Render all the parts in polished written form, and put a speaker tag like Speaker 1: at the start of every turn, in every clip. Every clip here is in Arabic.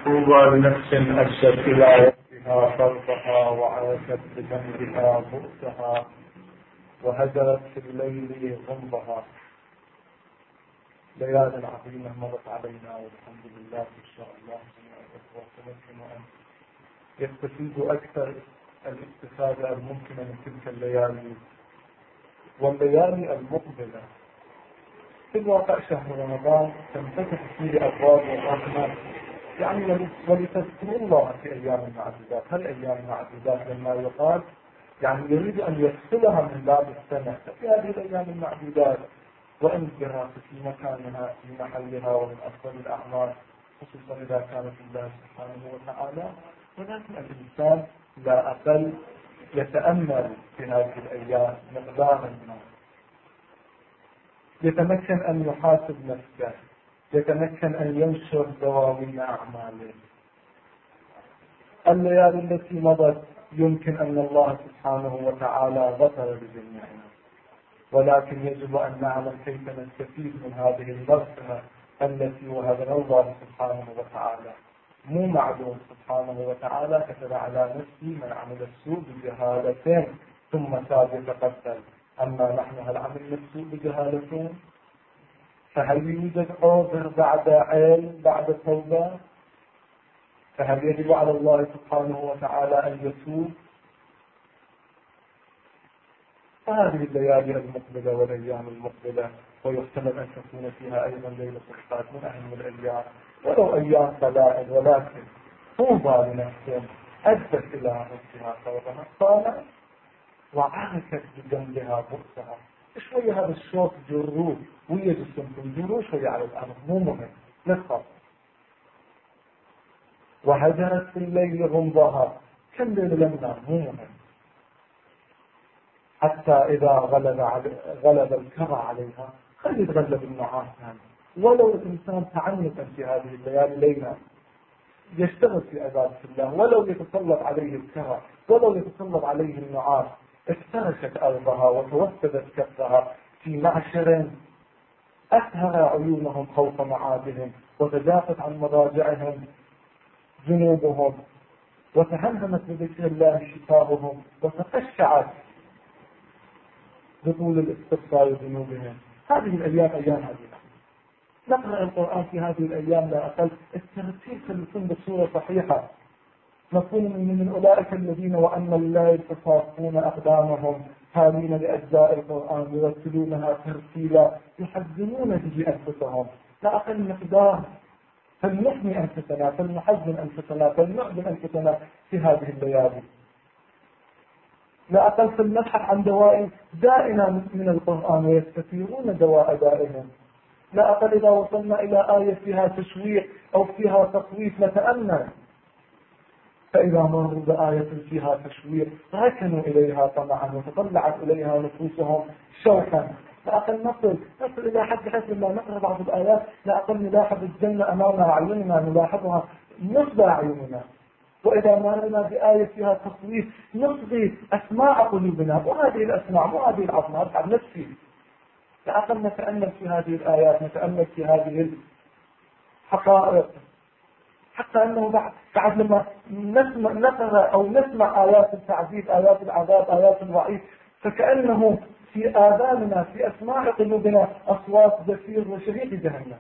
Speaker 1: طوبى لنفس أدت إلى ربها فرضها وعاشت بذنبها بؤسها وهجرت في الليل غمضها. ليال عظيمة مرت علينا والحمد لله إن شاء الله جميع الإخوة ممكن أن يستفيدوا أكثر الاستفادة الممكنة من تلك الليالي والليالي المقبلة. في الواقع شهر رمضان تنفتح فيه أبواب الرحمة، يعني ولتذكروا الله في أيام المعدودات. هل أيام المعدودات لما يقال يعني يريد أن يفصلها من باب السنة في هذه الأيام المعدودات وإن الدراسة في مكانها في محلها ومن أفضل الأعمال خصوصا إذا كانت الله سبحانه وتعالى، ولكن الإنسان لا أقل يتأمل في هذه الأيام مقدارا ما، يتمكن أن يحاسب نفسه، يتمكن أن ينشر دواوين أعماله. الليالي التي مضت يمكن أن الله سبحانه وتعالى غفر لجميعنا، ولكن يجب أن نعلم كيف نستفيد من هذه المغفرة التي وهبنا الله سبحانه وتعالى. مو معلوم سبحانه وتعالى كتب على نفسي من عمل السوء بجهالة ثم تاب يتقبل، أما نحن هل عملنا السوء بجهالة؟ فهل يوجد عذر بعد علم بعد توبة؟ فهل يجب على الله سبحانه وتعالى أن يتوب؟ فهذه الليالي المقبلة والأيام المقبلة ويحتمل أن تكون فيها أيضا ليلة القدر من أهم الأيام ولو أيام قلائل، ولكن طوبى لنفس أدت إلى ربها فرضها صالح وعاشت بجنبها بؤسها. شوية هذا الشوط جروه ويا جسمكم جروه شوية على الأرض مو مهم نخاف. وهجرت في الليل غمضها، كم ليل لم مو مهم، حتى إذا غلب الكرى عليها خلي يتغلب النعاس يعني. ولو الإنسان تعنتا في هذه الليالي ليلا يشتغل في عبادة الله، ولو يتسلط عليه الكرى ولو يتسلط عليه النعاس، افترشت أرضها وتوسدت كفها في معشر، أسهر عيونهم خوف معادهم وتجافت عن مضاجعهم جنوبهم وتهمهمت بذكر الله شفاههم وتقشعت بطول الاستغفار ذنوبهم. هذه الأيام أيام عظيمة، نقرأ القرآن في هذه الأيام لا أقل الترتيب يكون بصورة صحيحة، نكون من أولئك الذين وأن الله يتصافون أقدامهم حامين لأجزاء القرآن يرتلونها ترتيلا يحزنون به أنفسهم. لا أقل مقدار فلنحمي أنفسنا فلنحزن أنفسنا فلنعذب أنفسنا في هذه الليالي. لا أقل فلنبحث عن دواء دائنا من القرآن ويستثيرون دواء دائما. لا أقل إذا وصلنا إلى آية فيها تشويق أو فيها تخويف نتأمل، فإذا مروا بآية فيها تشويق ركنوا إليها طمعا وتطلعت إليها نفوسهم شوقا. لا أقل نصل إلى حد حيث لما نقرأ بعض الآيات لا أقل نلاحظ الجنة أمام أعيننا نلاحظها نصب أعيننا، وإذا مرنا بآية فيها تصويت نصغي أسماع قلوبنا، وهذه الأسماع وهذه العظمات عن نفسي. لا أقل نتأمل في هذه الآيات، نتأمل في هذه الحقائق، حتى أنه بعد لما نقرأ أو نسمع آيات التعذيب آيات العذاب آيات الوعيد فكأنه في آذاننا في أسماع قلوبنا أصوات زفير وشهيق جهنم.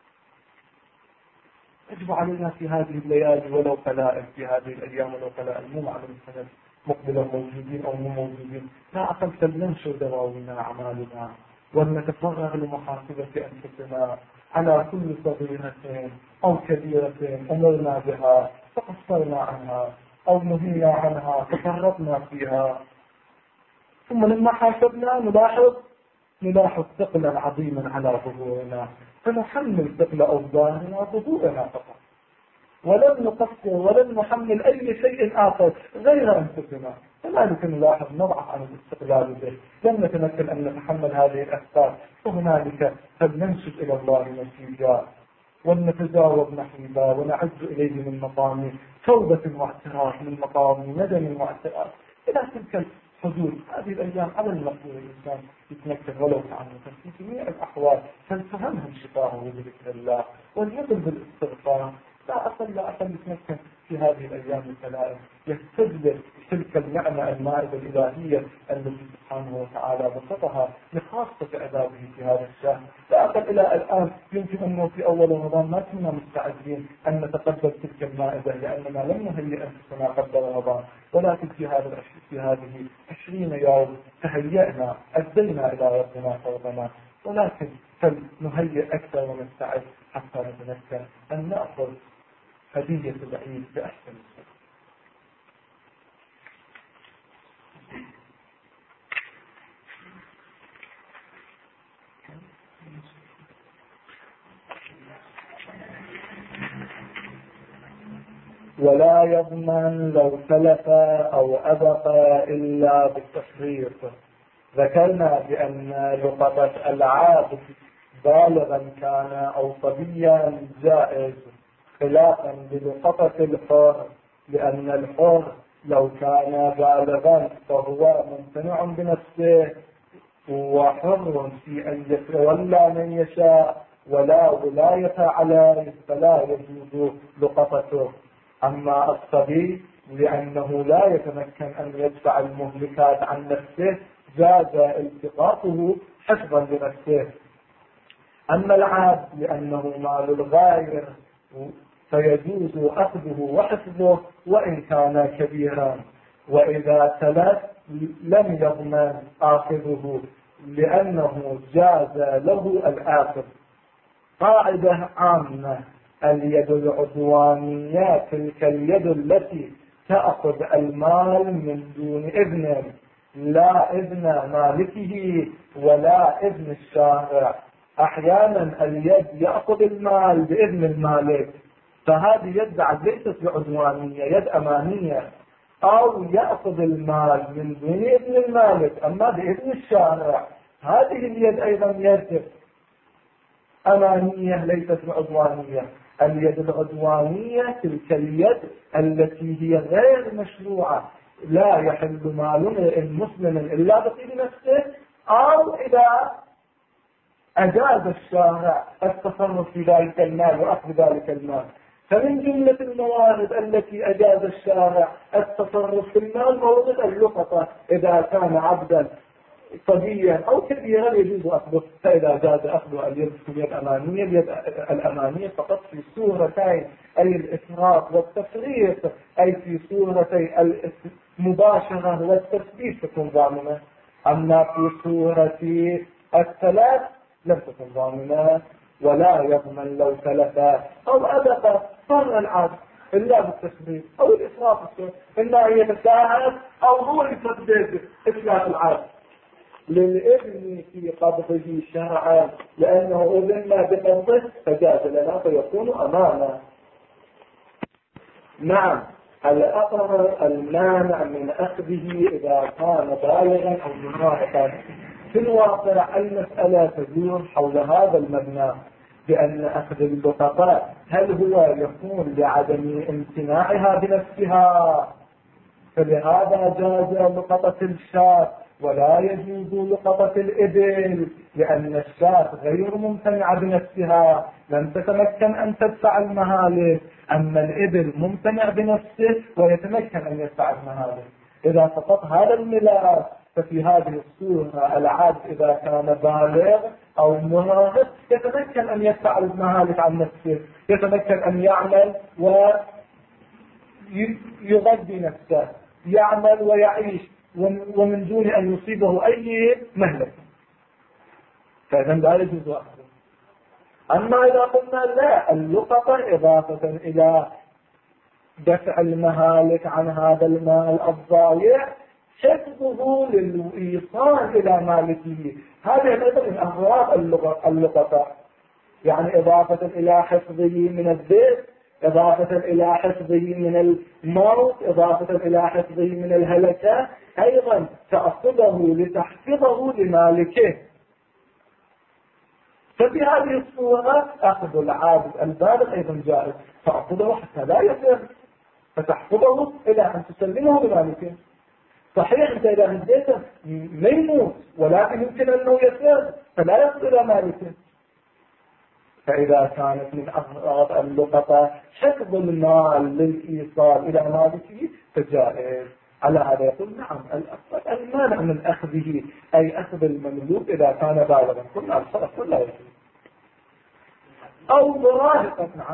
Speaker 1: يجب علينا في هذه الليالي ولو قلائل، في هذه الأيام ولو قلائل، مو معلوم السنة مقبلة موجودين أو مو موجودين، لا أقل فلننشر دواوين أعمالنا ولنتفرغ لمحاسبة أنفسنا على كل صغيرة أو كبيرة أمرنا بها فقصرنا عنها أو نهينا عنها تفرطنا فيها، ثم لما حاسبنا نلاحظ ثقلا عظيما على ظهورنا فنحمل ثقل أوزارنا ظهورنا فقط، ولن نقصر ولن نحمل أي شيء آخر غير أنفسنا. فذلك نلاحظ نضعف عن الاستقلال به، لم نتمكن أن نتحمل هذه الأسباب، وهنالك فلننشد إلى الله نسيجا ولنتجاوب نحيبا ونعز إليه من مقام توبة واعتراف، من مقام ندم واعتراف إلى تلك الحدود. هذه الأيام على المقدور الإنسان يتمكن ولو تعنتا في جميع الأحوال فلتهمهم شفاهه بذكر الله وليقل بالاستغفار، لا أقل يتمكن في هذه الأيام الثلاث يستدلل تلك النعمة المائدة الإلهية التي سبحانه وتعالى بسطها لخاصة عباده في هذا الشهر. لا أقل إلى الآن يمكن أنه في أول رمضان ما كنا مستعدين أن نتقبل تلك المائدة لأننا لم نهيئ أنفسنا قبل رمضان، ولكن في هذه 20 يوم تهيئنا أدينا إلى ربنا فرضنا، ولكن فلنهيئ أكثر ونستعد حتى نتمكن أن نأخذ هدية العيد بأحسن الصورة. ولا يضمن لو تلف أو أبق إلا بالتفريط. ذكرنا بأن لقطة العاب بالغا كان أو صبيا جائز، خلافا بلقطة الحر، لأن الحر لو كان بالغا فهو ممتنع بنفسه وحر في أن يتولى من يشاء ولا ولاية عليه، فلا يجوز لقطته. أما الصبي لأنه لا يتمكن أن يدفع المهلكات عن نفسه جاز التقاطه حفظا لنفسه. أما العبد لأنه مال الغير فيجوز أخذه وحفظه وإن كان كبيرا، وإذا تلف لم يضمن آخذه لأنه جاز له الآخذ. قاعدة عامة: اليد العدوانية تلك اليد التي تأخذ المال من دون إذن، لا إذن مالكه ولا إذن الشارع. أحيانا اليد يأخذ المال بإذن المالك، فهذه يد ليست بعدوانية، يد أمانية، أو يأخذ المال من دون إذن المالك أما بإذن الشارع، هذه اليد أيضا يد أمانية ليست بعدوانية. اليد العدوانية تلك اليد التي هي غير مشروعة، لا يحل مال مسلم إلا بطيب نفسه أو إذا أجاز الشارع التصرف في ذلك المال وأخذ ذلك المال. فمن جملة الموارد التي أجاز الشارع التصرف في المال موارد اللقطة، إذا كان عبدا صبيا أو كبيرا يجوز أخذه، فإذا جاز أخذ اليد الأمانية، اليد الأمانية فقط في صورتين، أي الإفراط والتفريط، أي في صورتي المباشرة والتثبيت تكون ضامنة. أما في صورة الثلاث لم تكن ضامنة. ولا يضمن لو تلف أو أبق صار العبد إلا بالتثبيت أو الإفراط، إما أن يتساهل أو هو يسدد إتلاف العبد للإذن في قبضه شرعا، لأنه أذن بقبضه فجاز لنا فيكون أمانا. نعم، الأقرر المانع من أخذه إذا كان بالغا أو مراهقا. في الواقع المسألة تدور حول هذا المبنى، بأن أخذ اللقطات هل هو يكون لعدم امتناعها بنفسها، فلهذا جاز لقطة الشاة ولا يجوز لقطة الإبل، لأن الشاة غير ممتنعة بنفسها، لم تتمكن أن تدفع المهالك، أما الإبل ممتنع بنفسه ويتمكن أن يدفع المهالك. إذا سقط هذا الملاك ففي هذه الصورة العبد إذا كان بالغ أو مراهق يتمكن أن يدفع المهالك عن نفسه، يتمكن أن يعمل ويغذي نفسه، يعمل ويعيش ومن دون أن يصيبه أي مهلك، فإذا لا يجوز أخذه. أما إذا قلنا لا، اللقطة إضافة إلى دفع المهالك عن هذا المال الضائع حفظه للإيصال إلى مالكه، هذه أيضا من أغراض اللقطة، يعني إضافة إلى حفظه من الذئب، إضافة إلى حفظه من الموت، إضافة إلى حفظه من الهلكة، أيضا تأخذه لتحفظه لمالكه. ففي هذه الصورة أخذ العابد البالغ أيضا جائز، تأخذه حتى لا يفر، فتحفظه إلى أن تسلمه لمالكه. صحيح أنت إذا هديته ما يموت، ولكن يمكن أنه يفر فلا يصل إلى مالكه، فإذا كانت من أغراض اللقطة حفظ المال للإيصال إلى مالكه فجائز. على هذا يقول نعم المانع من أخذه أي أخذ المملوك إذا كان بالغا، قلنا الصرف لا يجوز، أو مراهقا. نعم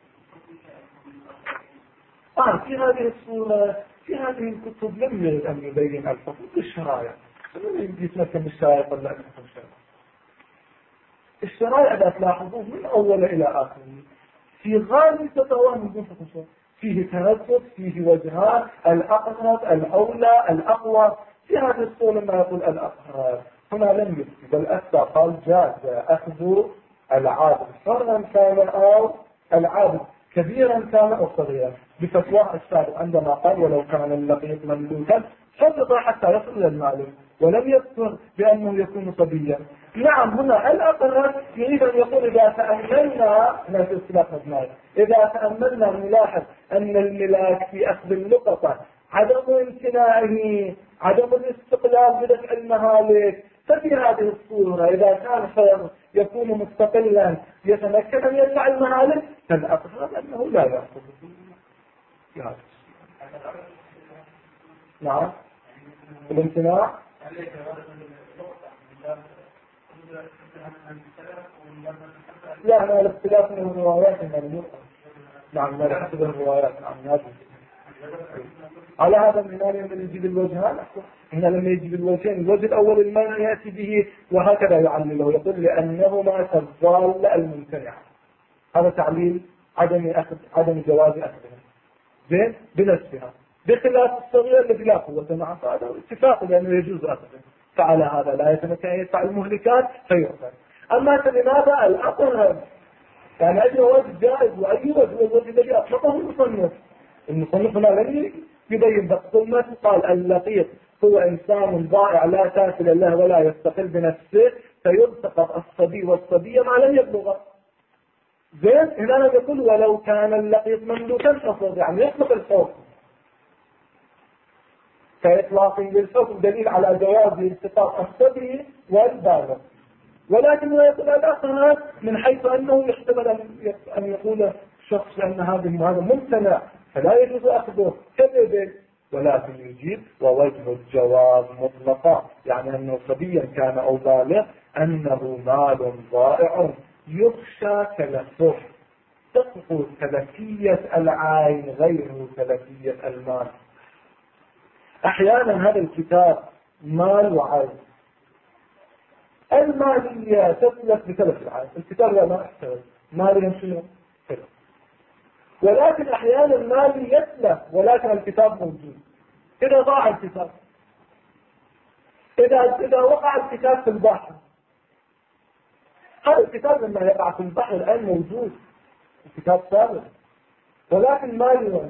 Speaker 1: في هذه الصورة في هذه الكتب لم يرد أن يبين الحقوق الشرائع، لم يتمكن الشرائع قبل أن يكون شرائع. الشرائع إذا تلاحظوه من أول إلى آخره في غالب تتوهم من حقوق، فيه تردد، فيه وجهان، الأقرب، الأولى، الأقوى. في هذه الصورة ما يقول الأقرب هنا لم يفتي، بل أفتى قال جاز أخذ العابد حرا كان أو العابد كبيرا كان أو صغيرا، بفتوى السابق عندما قال ولو كان اللقيط مملوكا حفظ حتى يصل إلى المالك، ولم يذكر بأنه يكون صبيا. نعم هنا الأقرب يريد أن يقول إذا تأملنا في اختلاف مجموعي، إذا تأملنا نلاحظ أن الملاك في أخذ اللقطة عدم امتناعه، عدم الاستقلال بدفع المهالك، ففي هذه الصورة إذا كان خير يكون مستقلا يتمكن أن يدفع المهالك، فالأقرب أنه لا يأخذ. نعم الامتناع لا أنا الاختلاف من الروايات المملوكة. نعم لا نحسب الروايات. نعم على هذا المنال من يجيب الوجهان، هنا لما يجيب الوجهين الوجه الأول المانع يأتي به وهكذا يعلله، يقول لأنهما كالضال الممتنع. هذا تعليل عدم جواز أخذها زين بنفسها، بخلاف الصغير الذي لا قوة معه هذا اتفاق لأنه يجوز أخذه، فعلى هذا لا يتمكن أن يدفع المهلكات فيؤخذ. أما لماذا الأقرب يعني أي وجه جائز وأي وجه الذي أطلقه المصنف هنا لم يبين بقى قال اللقيط هو إنسان ضائع لا تاكل له ولا يستقل بنفسه فيلتقط الصبي والصبية ما لم يبلغ. زين هنا يقول ولو كان اللقيط مملوكا حفظ، يعني يطلق الحكم كإطلاق للحكم دليل على جواز التقاط الصبي والبالغ، ولكن يقول الآخر من حيث أنه يحتمل أن يقول شخص أن هذا ممتنع فلا يجوز أخذه كذب، ولكن يجيب ووجه الجواز مطلقا، يعني أنه صبيا كان أو بالغ أنه مال ضائع يخشى تلفه، تسقط تلفية العين غير تلفية المال. أحيانا هذا الكتاب مال وعين، المالية تتلف بتلف العين، الكتاب لا يحتوي مال يمشي تلف، ولكن أحيانا المال يتلف ولكن الكتاب موجود. إذا ضاع الكتاب، إذا وقع الكتاب في البحر، هذا الكتاب لما يقع في البحر الآن موجود، الكتاب ثابت ولكن مالي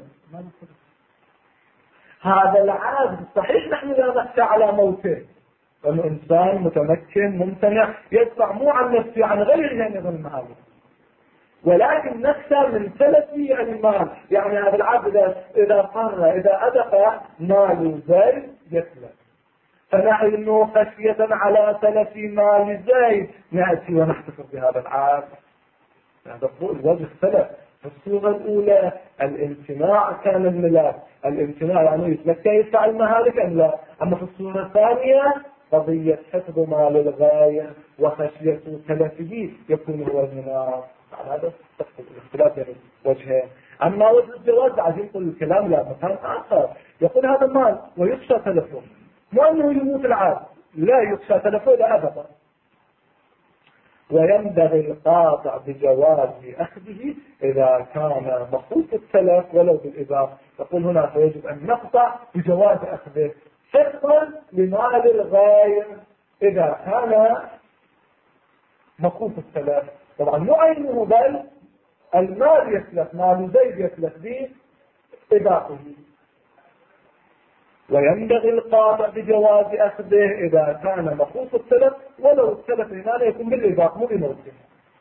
Speaker 1: هذا العابد صحيح نحن لا نخشى على موته، لأنه إنسان متمكن ممتنع يدفع مو عن نفسه عن غيره أن يظن ماله، ولكن نخشى من تلفي المال، يعني هذا العبد إذا قر إذا أدق مال زيد يتلف، فنحن خشية على تلف مال زيد نأتي ونحتفظ بهذا العبد. هذا الوجه الثلاث. الصورة الأولى الامتناع كان الملاك، الامتناع يعني يتمكن يدفع المهالك أم لا. أما في الصورة الثانية قضية حفظ مال الغاية وخشية تلفه يكون هو المناع. هذا الاختلاف يعني وجهين. أما وجه الجواز عايزين يقول الكلام لا مكان آخر، يقول هذا مال ويخشى تلفه، مو أنه يموت العابد، لا يخشى تلفه لا أبدا، وينبغي القاطع بجواز أخذه إذا كان مخوف التلف ولو بالإضافة. يقول هنا فيجب أن نقطع بجواز أخذه حفظا لمال الغاية إذا كان مخوف التلف، طبعا مو عينه بل المال يتلف، مال زيد يتلف به إضافه. وينبغي القاطع بجواز أخذه إذا كان مخوف التلف ولو التلف هنا يكون بالإضافة مو بموته،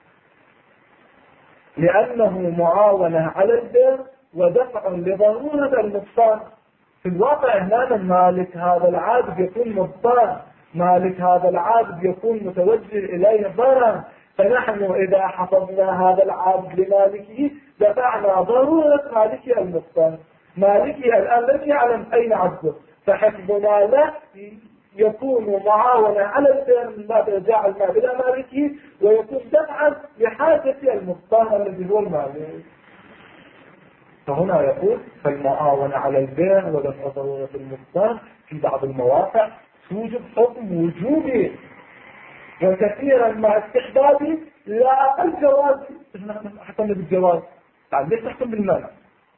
Speaker 1: لأنه معاونة على البر ودفع لضرورة النقصان. في الواقع هنا مالك هذا العابد يكون مضطر، مالك هذا العابد يكون متوجه إليه ضرر، فنحن إذا حفظنا هذا العبد لمالكه دفعنا ضرورة مالكي المختار. مالكي الآن لم يعلم أين عبده، فحفظنا له يكون معاونة على البيع من باب إرجاع المال إلى مالكه، ويكون دفعا لحاجة المختار الذي هو المالك. فهنا يقول فالمعاونة على البيع ودفع ضرورة المختار في بعض المواقع توجب حكم وجوبي، وكثيرا مع استحبابي لا أقل جواز. حكم بالجواز، طيب ليش تحكم بالمال؟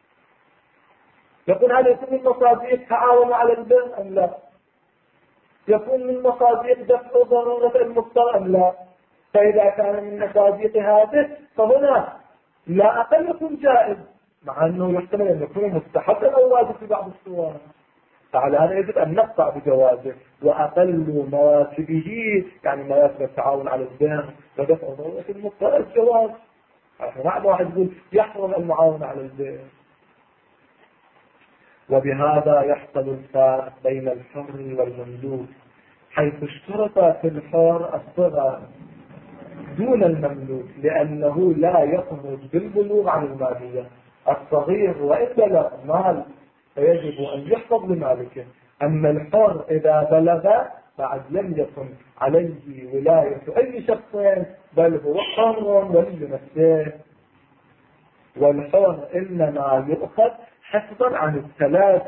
Speaker 1: يقول هل يكون من مصادق تعاون على البر أم لا؟ يكون من مصادق دفع ضرورة المختار أم لا؟ فإذا كان من مصادق هذه فهنا لا أقل يكون جائز، مع أنه يحتمل أن يكون مستحب أو واجب في بعض الصور. فعلى هذا يجب أن نقطع بجوازه، وأقل مراتبه يعني مراتب التعاون على البيع ودفع ضرورة المختار الجواز. نحن واحد يقول يحرم المعاونة على البيع. وبهذا يحصل الفارق بين الحر والمملوك، حيث اشترط في الحر الصغر دون المملوك، لأنه لا يخرج بالبلوغ عن المالية. الصغير وإن بلغ مال فيجب أن يحفظ لمالكه، أما الحر إذا بلغ بعد لم يكن عليه ولاية أي شخص، بل هو حر ولي نفسه. والحر إنما يؤخذ حفظا عن الثلاث،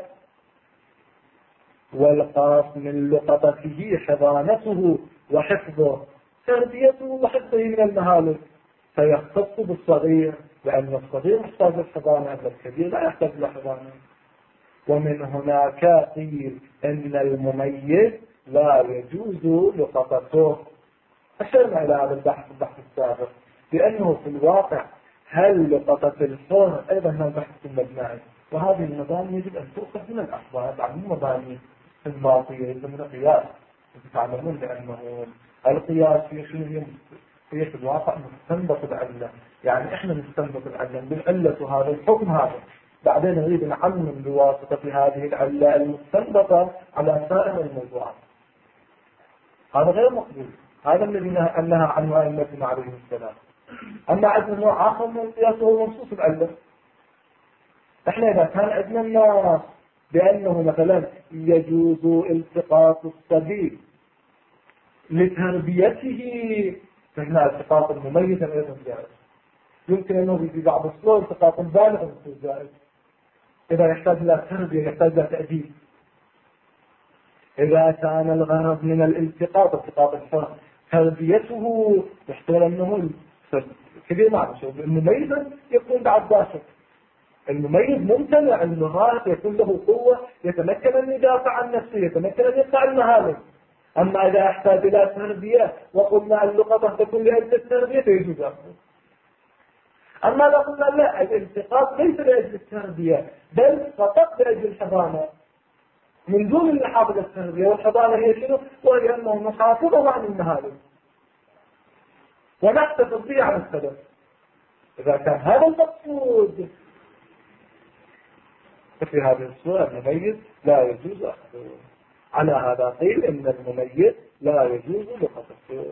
Speaker 1: والقاص من لقطته حضانته وحفظه، تربيته وحفظه من المهالك، فيختص بالصغير لأن الصغير محتاج الحضانة، أما الكبير لا يحتاج للحضانة. ومن هناك قيل إن المميز لا يجوز لقطته. أشرنا إلى هذا البحث السابق، لأنه في الواقع هل لقطة الحر أيضا هو بحث مبني، وهذه المباني يجب أن تؤخذ من الأخبار، يعني مباني الباطية يجب من القياس. تعلمون بأنه القياس هي في الواقع مستنبط العلة، يعني إحنا نستنبط العلة بالعلة هذا الحكم هذا، بعدين نريد نعمم بواسطة هذه العلة المستنبطة على سائر الموضوعات. هذا غير مقبول، هذا الذي نهى عنه أئمتنا عليهم السلام. أما عندنا نوع آخر من القياس وهو منصوص العلة. احنا إذا كان عندنا الناس بأنه مثلا يجوز التقاط الصبي لتربيته، فهنا التقاط المميز أيضا جائز. يمكن أنه في بعض الصور التقاط البالغ يكون جائز إذا يحتاج إلى تربية، يحتاج إلى تأديب. إذا كان الغرض من التقاط الحر تربيته، يحتمل أنه كبير معه المميز يكون بعد باشر. المميز ممتنع النهار يكون له قوة، يتمكن أن يدافع عن نفسه، يتمكن أن يقطع المهالك. أما إذا احتاج إلى تربية وقلنا اللقطة تكون لأجل التربية فيجوز أخذ. أما لو قلنا لا، الالتقاط ليس لأجل التربية بل فقط لأجل الحضانة من دون المحافظة التربية، والحضانة هي شنو؟ وهي أنه نحافظه عن المهالك ونحتفظ به عن السبب. إذا كان هذا المقصود ففي هذه الصورة المميز لا يجوز أخذه. على هذا قيل إن المميز لا يجوز لقطته،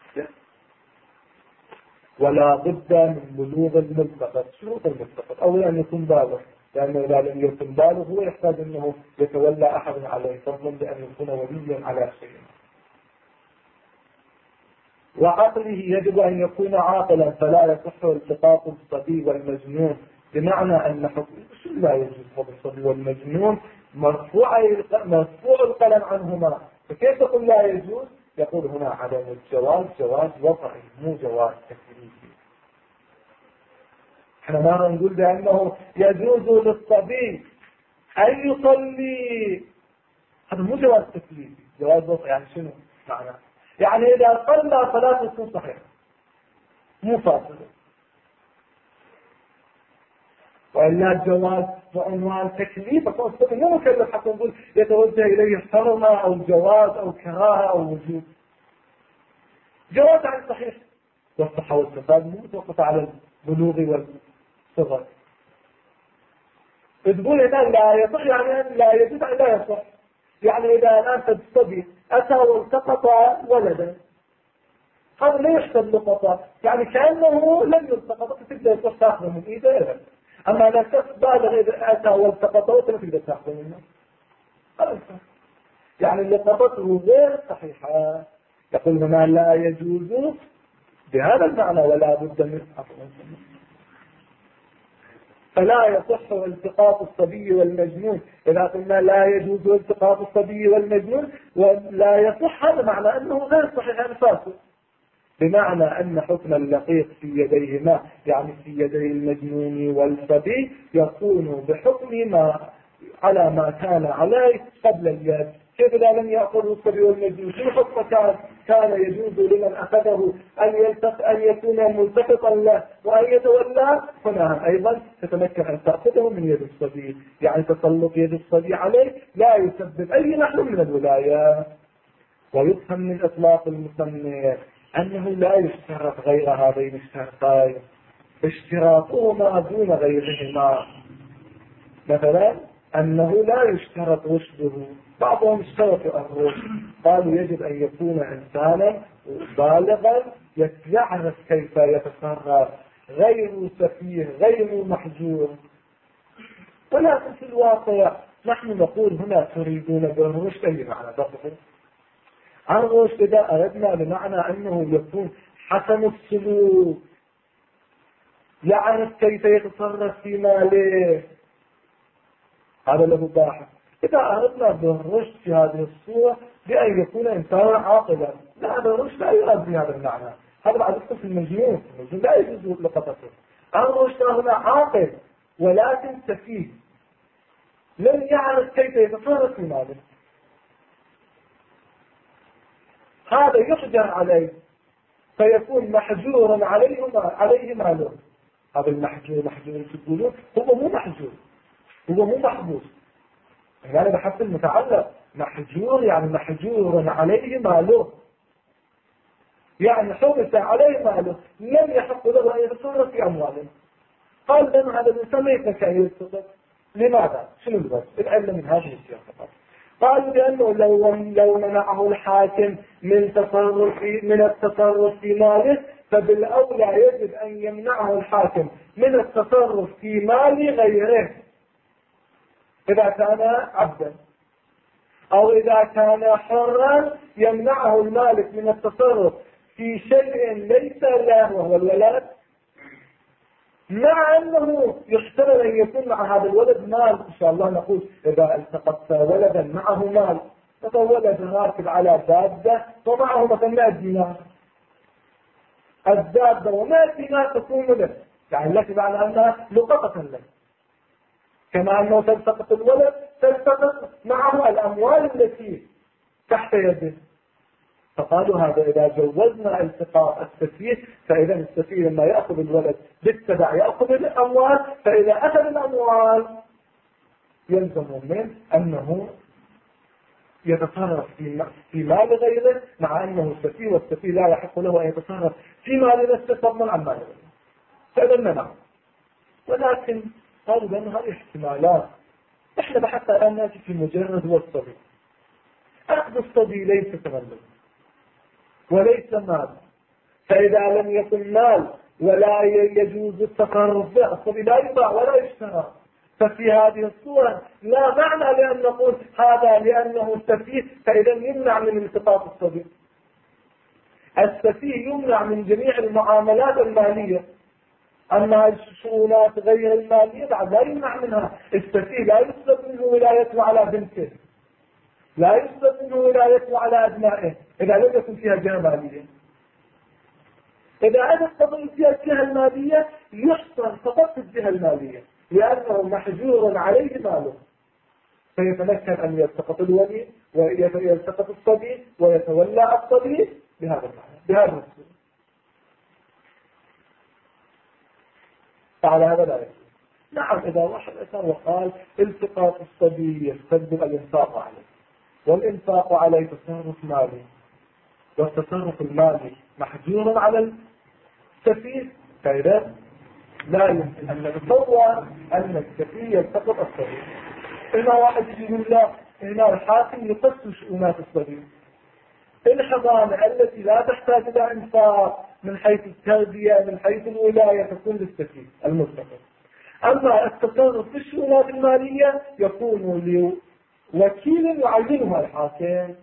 Speaker 1: ولا بد من بلوغ الملتقط. شروط الملتقط أولا أن يكون بالغ، لأنه إذا لم يكن بالغ هو يحتاج أنه يتولى أحد عليه، فضلا بأن يكون وليا على شيء. وعقله يجب أن يكون عاقلا، فلا يصح التقاط الصبي والمجنون، بمعنى أن حكم لا يجوز حكم الصبي والمجنون مرفوع القلم عنهما، فكيف تقول لا يجوز؟ يقول هنا عدم الجواز جواز وضعي مو جواز تكليفي. احنا ما نقول بأنه يجوز للصبي أن يصلي، هذا مو جواز تكليفي، جواز وضعي. يعني شنو معناه؟ يعني إذا صلى صلاة تكون صحيحة مو فاصلة، وإلا الجواز بعنوان تكليف فكون الصبي مو مكلف حتى نقول يتوجه إليه حرمة أو جواز أو كراهة أو وجوب. جواز عن صحيح، والصحة والفساد مو متوقفة على البلوغ والصغر. تقول هنا لا يصح، يعني لا يجوز أن لا يصح. يعني إذا الآن الصبي أتى والتقط ولدا هذا لا يحسب لقطة، يعني كأنه لم يلتقط تقدر تاخذه من إيده. أما لا تبالغ إذا أتى والتقطه تقدر تاخذه منه. يعني لقطته غير صحيحة. يقول هنا لا يجوز بهذا المعنى ولا بد من فلا يصح التقاط الصبي والمجنون. إذا قلنا لا يجوز التقاط الصبي والمجنون ولا يصح، هذا معنى أنه غير صحيح أنفاسه، بمعنى أن حكم اللقيط في يديهما يعني في يدي المجنون والصبي يكون بحكم ما على ما كان عليه قبل اليد. كيف إذا لم يأخذه الصبي والمجنون شو حكم كان يجوز لمن أخذه أن يكون ملتقطا له وأن يتولى. هنا أيضا تتمكن أن تأخذه من يد الصبي، يعني تسلط يد الصبي عليه لا يسبب أي نحو من الولاية. ويفهم من إطلاق المصنف أنه لا يشترط غير هذين الشرطين، اشتراطهما دون غيرهما. مثلا أنه لا يشترط رشده، بعضهم اشترطوا الرشد، قالوا يجب أن يكون إنسانا بالغا يعرف كيف يتصرف، غير سفيه غير محجور. ولكن في الواقع نحن نقول هنا تريدون بالرشد أي معنى ضبطه؟ الرشد إذا أردنا بمعنى أنه يكون حسن السلوك، يعرف كيف يتصرف في ماله، هذا له باحث. إذا أردنا بالرشد في هذه الصورة بأن يكون إنسانا عاقلا، لا، هذا الرشد لا يراد بهذا المعنى. هذا بعد في المجنون لا يجوز لقطته. الرشد هنا عاقل ولكن سفيه، لم يعرف كيف يتصرف في ماله، هذا يحجر عليه فيكون محجورا عليه ماله. هذا المحجور تقولون هو مو محجور، هو مو محبوس. يعني بحث المتعلق محجور يعني محجور عليه ماله، يعني حبس عليه ماله، لم يحق له أن يتصرف في أمواله. قال لنا هذا الإنسان ما يتمكن أن يتصرف. لماذا؟ شنو الوجه؟ العلم من هذه السياقة. قالوا لأنه لو منعه الحاكم من التصرف في ماله، فبالأولى يجب أن يمنعه الحاكم من التصرف في مال غيره إذا كان عبدا، أو إذا كان حرا يمنعه المالك من التصرف في شيء ليس له وهو الولد، مع أنه يحتمل أن يكون مع هذا الولد مال. إن شاء الله نقول إذا التقطت ولدا معه مال، ولد راكب على دابة ومعه مثلا 100 دينار، الدابة و100 دينار تكون له، يعني لك معنى أنها لقطة له، كما أنه تلتقط الولد تلتقط معه الأموال التي تحت يده. فقالوا هذا إذا جوزنا التقاط السفيه، فإذا السفيه لما يأخذ الولد بالتبع يأخذ الأموال، فإذا أخذ الأموال يلزم منه أنه يتصرف في مال غيره، مع أنه سفيه والسفيه لا يحق له أن يتصرف في مال نفسه فضلا عن مال غيره، فإذا منع. ولكن قالوا بأن هذه احتمالات. إحنا بحثنا الآن نأتي في مجرد هو الصبي. أخذ الصبي ليس تملك وليس مال، فإذا لم يكن مال ولا يجوز التصرف به، الصبي لا يباع ولا يشترى، ففي هذه الصورة لا معنى لأن نقول هذا لأنه سفيه فإذا يمنع من التقاط الصبي. السفيه يمنع من جميع المعاملات المالية، أما الشؤونات غير المالية بعد لا يمنع منها. السفيه لا يثبت منه ولايته على بنته، لا يثبت منه ولايته على أبنائه إذا لم يكن فيها جهة مالية. إذا أدت قضية فيها الجهة المالية يحصل فقط الجهة المالية، لأنه محجور عليه ماله، فيتمكن أن يلتقط الولي ويلتقط الصبي ويتولى الصبي بهذا المعنى بهذا الصورة. فعلى هذا لا يكون. نعم، إذا واحد أتى وقال التقاط الصبي يستلزم الإنفاق عليه، والإنفاق عليه تصرف مالي، والتصرف المالي محجور على السفيه، فإذا لا يمكن أن نتصور أن السفيه يلتقط الصبي. هنا واحد يقول لا، هنا الحاكم يقص شؤونات الصبي، الحضانة التي لا تحتاج إلى إنفاق من حيث التربية من حيث الولاية تكون للسفيه المستقل. أما التصرف في الشؤونات المالية يكون لوكيل يعينه الحاكم،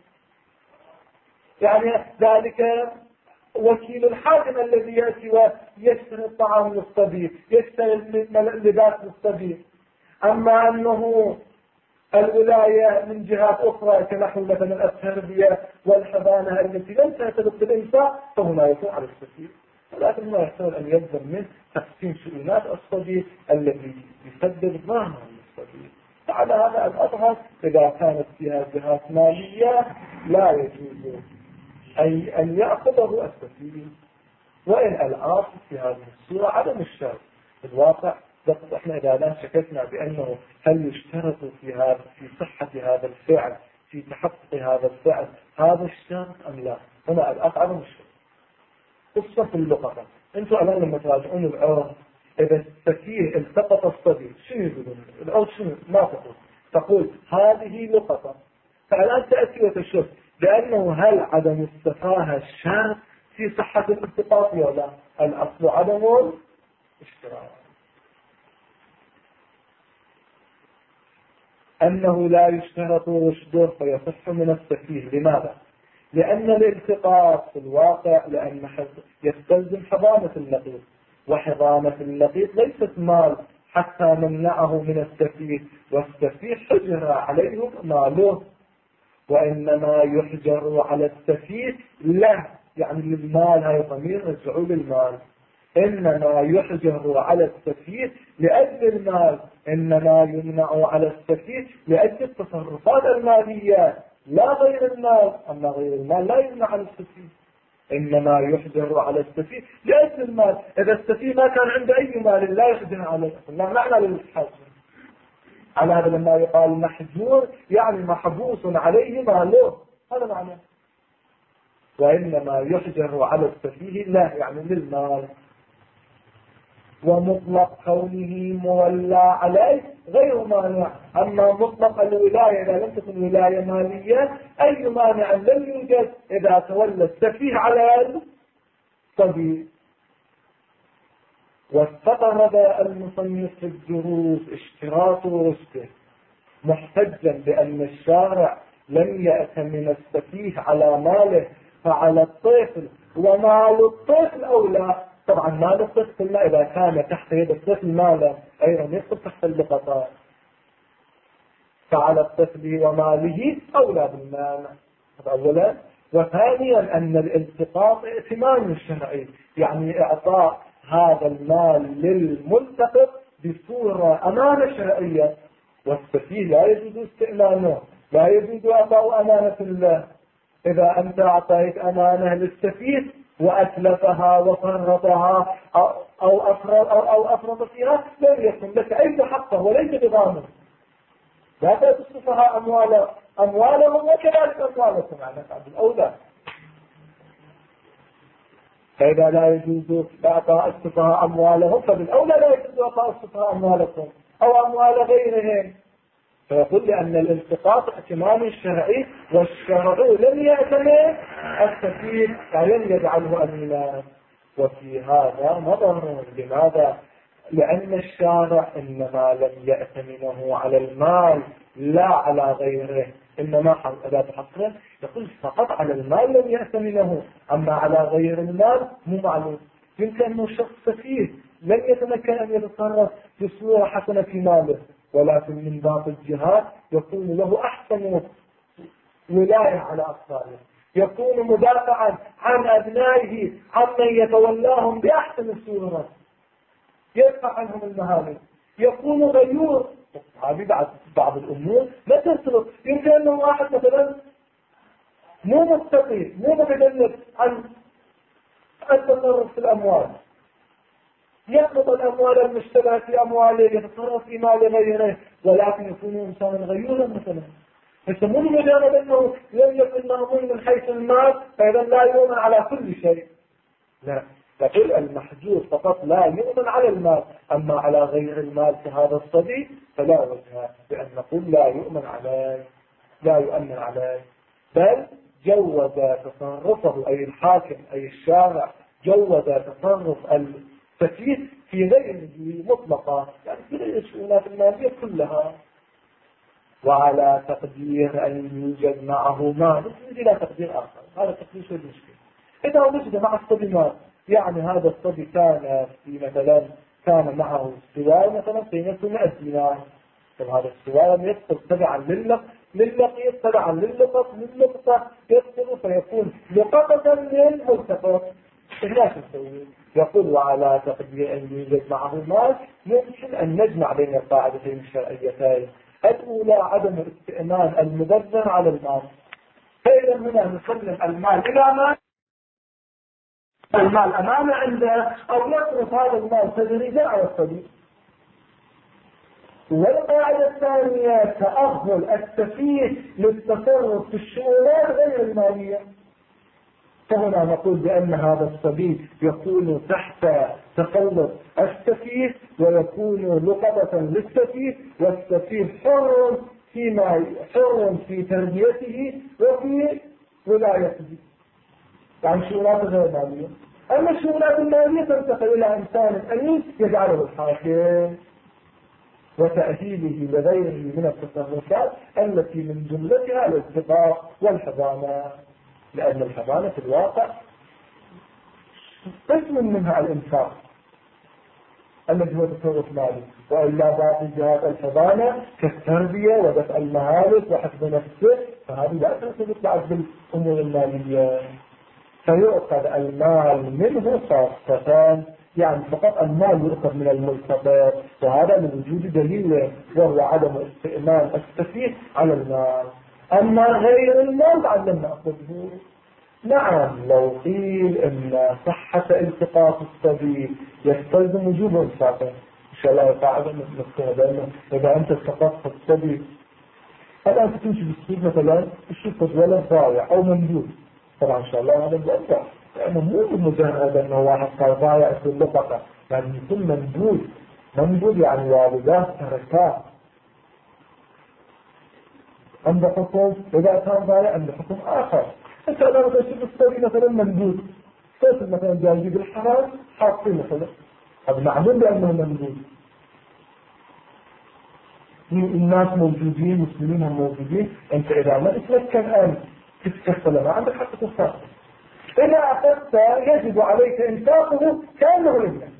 Speaker 1: يعني ذلك وكيل الحاكم الذي يأتي ويشتري الطعام للصبي، يشتري اللباس للصبي. أما أنه الولاية من جهات أخرى كنحو مثلا التربية والحضانة التي لم تعترف بالإنفاق فهنا يكون على السفيه، ولكن ما يحتاج أن يلزم من تقسيم شؤونات الصبي الذي يسبب ضررا للصبي. فعلى هذا الأظهر إذا كانت فيها جهات مالية لا يجوز أن يأخذه السفيه. وإن الأصل في هذه الصورة عدم الشرط في الواقع. احنا إذا لا شككنا بأنه هل يشترط في صحة هذا الفعل في تحقق هذا الفعل هذا الشرط أم لا، هنا الأصل عدم الشرط. قصة في اللقطة، أنتم الآن لما تراجعون العرض إذا السفيه التقط الصبي شنو يقولون؟ العرض شنو ما تقول هذه لقطة. فالآن تأتي وتشوف لأنه هل عدم السفاهة الشرط في صحة الالتقاط ولا الأصل عدم الاشتراط. أنه لا يشترط رشده فيصح من السفيه. لماذا؟ لأن الالتقاط في الواقع لأن يستلزم حضانة اللقيط، وحضانة اللقيط ليست مال حتى نمنعه من السفيه، والسفيه حجر عليه ماله، وإنما يحجر على السفيه له، يعني للمال، هاي ضمير رجعوا للمال. إنما يحجر على السفيه لأجل المال، إنما يمنع على السفيه لأجل التصرفات المالية لا غير المال. أما غير المال لا يمنع على السفيه، إنما يحجر على السفيه لأجل المال. إذا السفيه ما كان عنده أي مال لا يحجر عليه، لا معنى للحجر. على هذا لما يقال محجور يعني محبوس عليه ماله، هذا معنى. وإنما يحجر على السفيه لا يعني للمال. ومطلق كونه مولى عليه غير مانع. أما مطلق الولاية إذا لم تكن ولاية مالية أي مانع لم يوجد إذا تولى السفيه على الصبي. واستطرد المصنف في الدروس اشتراط رشده محتجا بأن الشارع لم يأتمن السفيه على ماله فعلى الطفل ومال الطفل أولى. طبعا مال الطفل قلنا إذا كان تحت يد الطفل ماله أيضا يدخل تحت اللقطات، فعلى الطفل وماله أولى بالمال أولا. وثانيا أن الالتقاط ائتمان شرعي، يعني إعطاء هذا المال للملتقط بصورة أمانة شرعية، والسفيه لا يجوز استئمانه، لا يجوز أعطاء أمانة الله. إذا أنت أعطيت أمانة للسفيه وأتلفها وفرطها أو أفرط فيها لم يكن لك أي حقه وليس بضامن. لا تصرفها أموالهم وكذلك أموالكم على الأولى. فإذا لا يجوز إعطاء السفهاء أموالهم فبالأولى لا يجوز إعطاء السفهاء أموالكم أو أموال غيرهم. فيقول لأن الالتقاط ائتمان شرعي، والشرع لم يأتمن السفيه فلم يجعله أمينا. وفي هذا نظر. لماذا؟ لأن الشارع إنما لم يأتمنه على المال لا على غيره، إنما إذا تحصل يقول فقط على المال لم يأتمنه، أما على غير المال مو معلوم. يمكن أنه شخص سفيه لم يتمكن أن يتصرف بصورة حسنة في ماله، ولكن من بعض الجهات يكون له أحسن ولاية على أطفاله، يكون مدافعا عن أبنائه عمن يتولاهم بأحسن الصورة، يدفع عنهم المهالك، يكون غيور. هذه بعض الأمور لا تصرف. يمكن أنه واحد مثلا مو متقي مو متجنب عن التصرف في الأموال، يأخذ الأموال المشتبهة في أمواله يتصرف في مال غيره، ولكن يكون إنسانا غيورا مثلا. يسمون مجرد أنه لم يكن مأمون من حيث المال فإذا لا يؤمن على كل شيء. لا، يقول المحجور فقط لا يؤمن على المال، أما على غير المال كهذا الصبي فلا وجه بأن نقول لا يؤمن عليه لا يؤمن عليه، بل جوز تصرفه أي الحاكم أي الشارع جوز تصرف السفيه في غيره مطلقا، يعني في غير الشؤونات المالية كلها، وعلى تقدير أن يوجد معه مال إلى تقدير آخر. هذا تقدير شو المشكلة؟ إذا وجد مع الصبي مال، يعني هذا الصبي كان في مثلا كان معه سوار مثلا قيمته 100 دينار، هذا السوار يدخل تبعا للقيت تبعا للقطة يدخل فيكون لقطة للملتقط. ايش نسوي؟ يقول وعلى تقدير أن يوجد معه مال يمكن أن نجمع بين القاعدتين الشرعيتين. الأولى عدم استئمان المبذر على المال، فإذا هنا نسلم المال إلى مال المال أمانة عنده، أو يصرف هذا المال تدريجا على الصديق. والقاعدة الثانية تأهل السفيه للتصرف في الشؤونات غير المالية، فهنا نقول بأن هذا الصبي يكون تحت تسلط السفيه ويكون لقبة للسفيه، والسفيه حر في تربيته وفي ولايته، يعني شؤونات غير مالية. أما الشؤونات المالية تنتقل إلى إنسان أمين يجعله الحاكم وتأهيله لغيره من التصرفات التي من جملتها الالتقاء والحضانة، لأن الحضانة في الواقع قسم منها الإنفاق الذي هو تصرف مالي، وإلا باقي جهات الحضانة كالتربية ودفع المهالك وحفظ نفسه، فهذه لا ترتبط بعد بالأمور المالية، فيؤخذ المال منه خاصة، يعني فقط المال يؤخذ من الملتقط، وهذا من وجود دليل وهو عدم استئمان السفيه على المال. أما غير المال بعد لم نأخذه. نعم، لو قيل ان صحة التقاط الصبي يستلزم وجوب انفاقه، ان شاء الله قاعدة نفسها، لانه اذا انت التقطت الصبي الان تمشي بالسوق مثلا تشوف ولد ضايع او ممدود، طبعا ان شاء الله هذا بأنفع، لانه مو بمجرد انه واحد صار ضايع في اللقطة، يعني يكون ممدود يعني والداه تركات عند حكم، إذا كان ضايع عند حكم آخر. أنت لما تشوف الصبي مثلا ممدود، صوت مثلا جاي بالحرام حاطين مثلا، هذا معلوم بأنه ممدود، الناس موجودين، مسلمين هم موجودين، أنت إذا ما تتمكن أن تتكفل ما عندك حق تنفقه، إذا أخذت يجب عليك إنفاقه كأنه لله،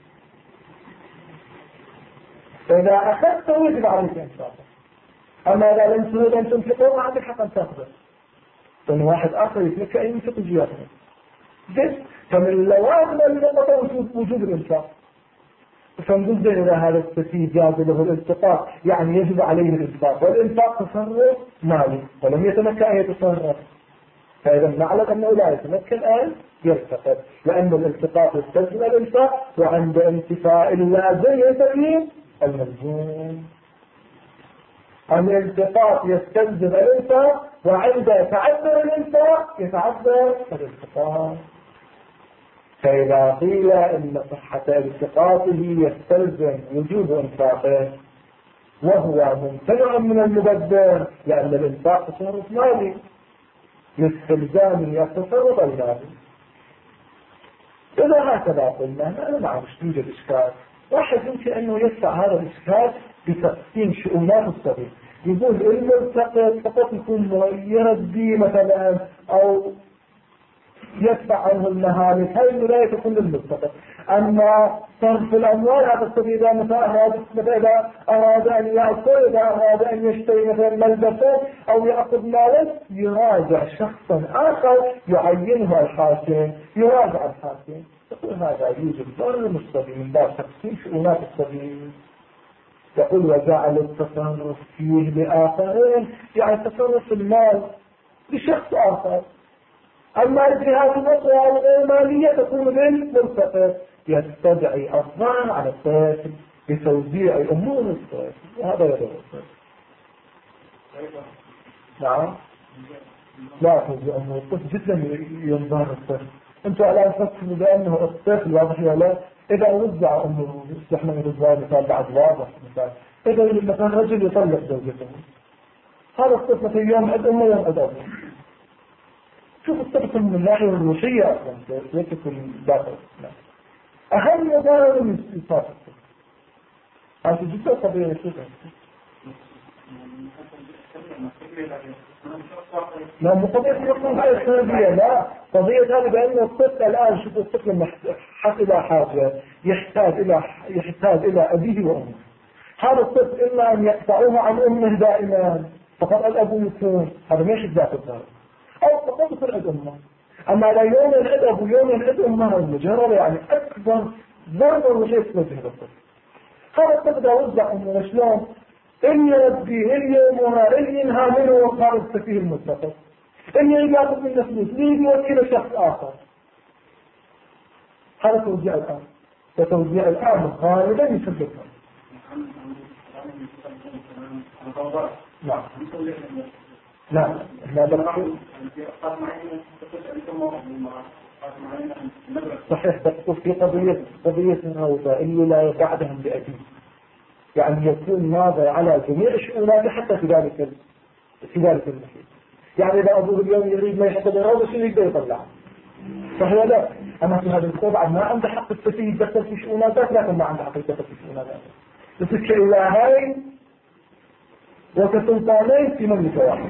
Speaker 1: إذا أخذته يجب عليك إنفاقه، أما إذا لم تريد أن تنفقه ما عندك حق أن تأخذه، لأن واحد آخر يتمكن أن ينفق جياته. فمن اللوازم اللي وجود الإنفاق، فنقول إذا هذا السفيه جاز له الالتقاط يعني يجب عليه الإنفاق، والإنفاق تصرف مالي ولم يتمكن أن يتصرف، فإذا نعلم أنه لا يتمكن أن يلتقط، لأن الالتقاط يستلزم الإنفاق، وعند انتفاء اللازم يتمين الملزوم. الالتقاط يستلزم الانفاق، وعند تعذر الانفاق يتعذر الالتقاط. فإذا قيل إن صحة التقاطه يستلزم وجوب انفاقه وهو ممتنع من المبذر، لأن الانفاق تصرف مالي لاستلزامه التصرف المالي. إذا هكذا قلنا نعم يوجد إشكال، واحد يمكن أنه يدفع هذا الإشكال بتقسيم شؤونات الصغير، يقول الملتقط فقط يكون يردي مثلا أو يدفع عنه المهالك، هاي الولاية تكون للملتقط. أما صرف الأموال هذا الصغير إذا أراد أن يأكل، إذا أراد أن يشتري مثلا ملبسا أو يأخذ مالا يراجع شخصا آخر يعينه الحاكم، يراجع الحاكم، يقول هذا يوجد ظلم الصغير من باب تقسيم شؤونات الصغير. يقول وجعل التصرف فيه لآخرين، يعني تصرف المال لشخص آخر. أما الجهات الأخرى الغير مالية تكون للملتقط، يستدعي الظن على الطفل بتوزيع أمور الطفل، وهذا يدور الطفل. نعم، لا توزيع أمور الطفل جدا ينظر الطفل. أنتوا الآن تفكروا بأنه الطفل واضح يا لا، إذا وزع أمره احنا نرزع مثال بعد واضح، مثال إذا مثلا رجل يطلق زوجته، هذا الطفل مثلا يوم عد أمه يوم عد أمه، شوف الطفل من الناحية الروحية أصلا ليس في الداخل الإسلام أهم مظاهر من صفات الطفل. هذه جدا قضية شوفها. لا مو قضية يكون هاي التربية، لا قضية هذه بأن الطفل الآن شوف الطفل لما حصل إلى حاجة يحتاج إلى أبيه وأمه. هذا الطفل إما أن يقطعوه عن أمه دائما فقط الأب يكون هذا ما يشد ذات الضرر، أو فقط يكون عند أمه. أما لا يوم العد أبو يوم العد أمه المجرد يعني أكبر ضرر وشيء توجه للطفل. هذا الطفل يوزع أمه شلون؟ إن يربيه إن يومها إن ينهى منه وقال السفيه المتقل إن يأخذ منه فلوس ليه يوكل شخص آخر. هذا توزيع الآن، وتوزيع الآن غالبا يسببها. نعم لا لا بل صحيح تقول في قضية النوبة اللي لا يبعدهم بأبيه، يعني يكون ناظر على جميع الشؤونات حتى في ذلك المحيط. يعني إذا أبوه اليوم يريد ما يحصل الروضة شنو يقدر يطلع صحيح لا. أما في هذا الطبع ما عنده حق التسيي يدخل في شؤوناتك، لكن ما عنده حق يدخل في شؤوناتك. تسكر إلهين وكسلطانين في مملكة واحد.